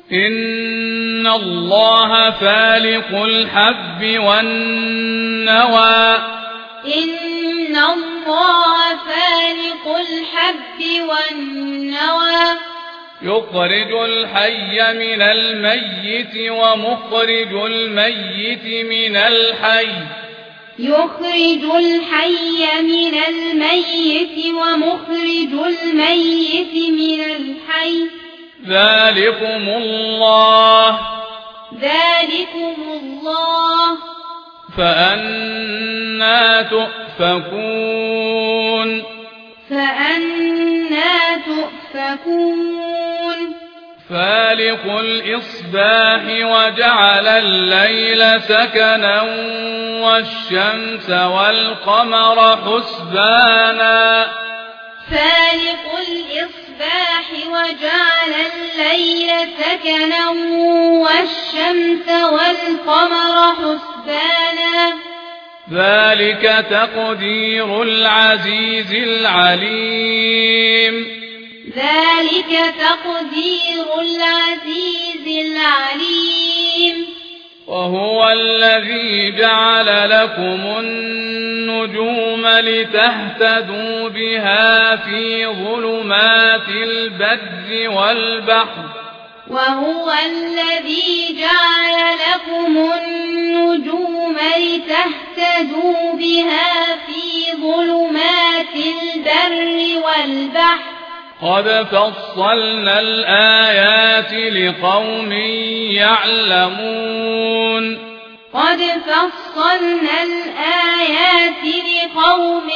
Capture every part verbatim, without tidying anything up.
إن الله فالق الحب والنوى إن الله فالق الحب والنوى يخرج الحي من الميت ومخرج الميت من الحي يخرج الحي من الميت ومخرج الميت من الحي ذلكم الله ذلكم الله فأنى تؤفكون فأنى تؤفكون فالق الإصباح وجعل الليل سكنا والشمس والقمر حسبانا فالق الإصباح وجعل الليل سكنا والشمس والقمر حسبانا ذلك تقدير العزيز العليم ذلك تقدير العزيز العليم وهو الذي جعل لكم النجوم لتهتدوا بها في ظلمات البر والبحر وهو الذي جعل لكم النجوم لتهتدوا بها في ظلمات البر والبحر قد فصلنا الآيات لقوم يعلمون قد فصلنا الآيات لقوم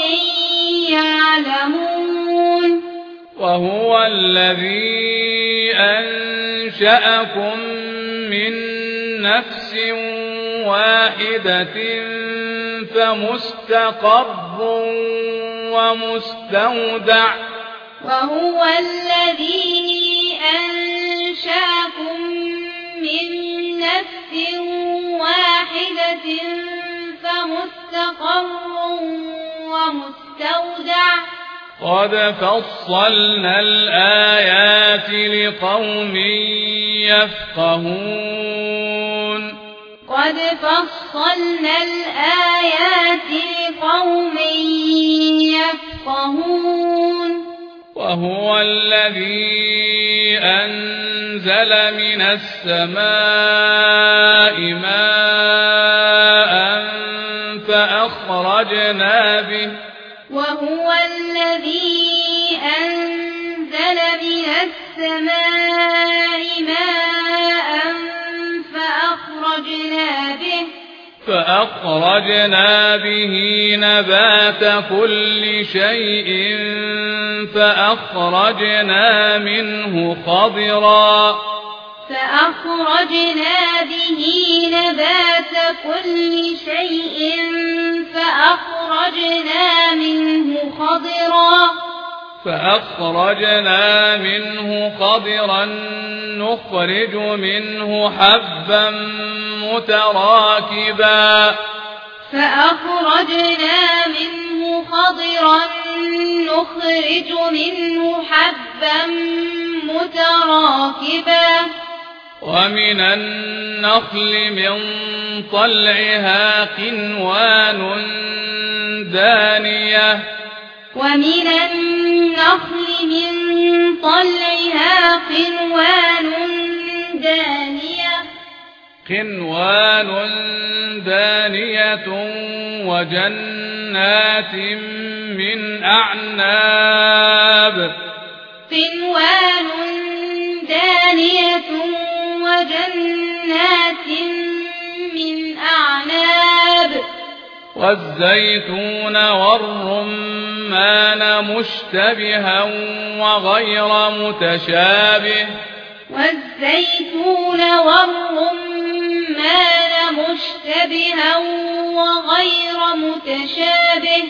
يعلمون وهو الذي أنشأكم من نفس واحدة فمستقر ومستودع وهو الذي أنشأكم من نفس واحدة فمستقر ومستودع قد فصلنا الآيات لقوم يفقهون قد فصلنا الآيات لقوم يفقهون وهو الذي أنزل من السماء ماء فأخرجنا به وهو الذي أنزل من السماء ماء فأخرجنا به فأخرجنا به نبات كل شيء فأخرجنا منه خضرا فأخرجنا به نبات كل شيء فأخرجنا منه خضرا فأخرجنا منه خضرا نخرج منه حبا متراكبا فأخرجنا منه خضرا نخرج منه حبا متراكبا ومن النخل من طلعها قنوان دانية ومن النخل من طلعها قنوان دانية قنوان دانية وجنات من أعناب قنوان دانية وجنات من أعناب والزيتون والرمان مشتبها وغير متشابه والزيتون والرمان مشتبها وغير متشابه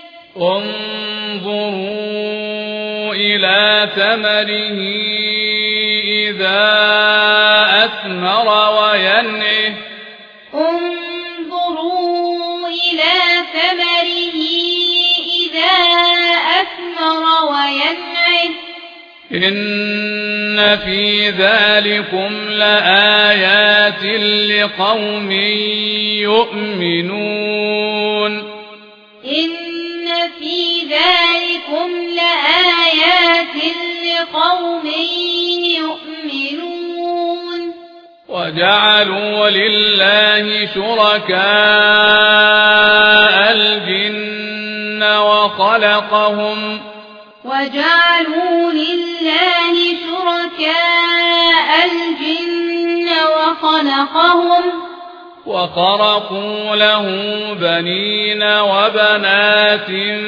انظروا إلى ثمره إذا أثمر وينعه انظروا إلى ثمره إذا أثمر وينعه إن في ذلكم لآيات لقوم يؤمنون إن في ذلكم لآيات لقوم يؤمنون وجعلوا لله شركاء الجن وخلقهم وجعلوا لله شركاء الجن وخلقهم وخرقوا له بنين وبنات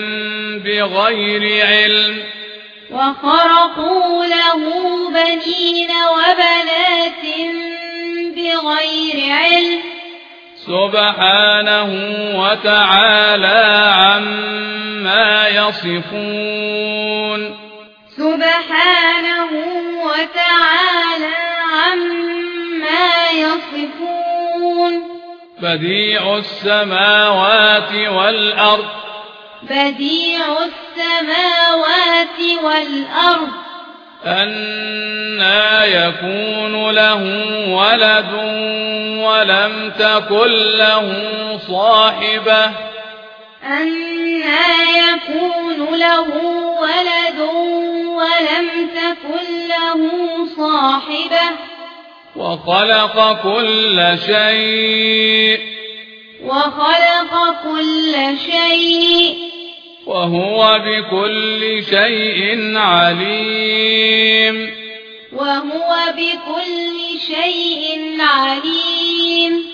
بغير علم وخرقوا له بنين وبنات بغير علم سبحانه وتعالى عما يصفون سبحانه وتعالى عما يصفون بديع السماوات والأرض بديع السماوات والأرض أنى يكون له ولد ولم تكن له صاحبة أنى يكون له ولد ولم تكن له صاحبة وخلق كل شيء وخلق كل شيء وهو بكل شيء عليم وهو بكل شيء عليم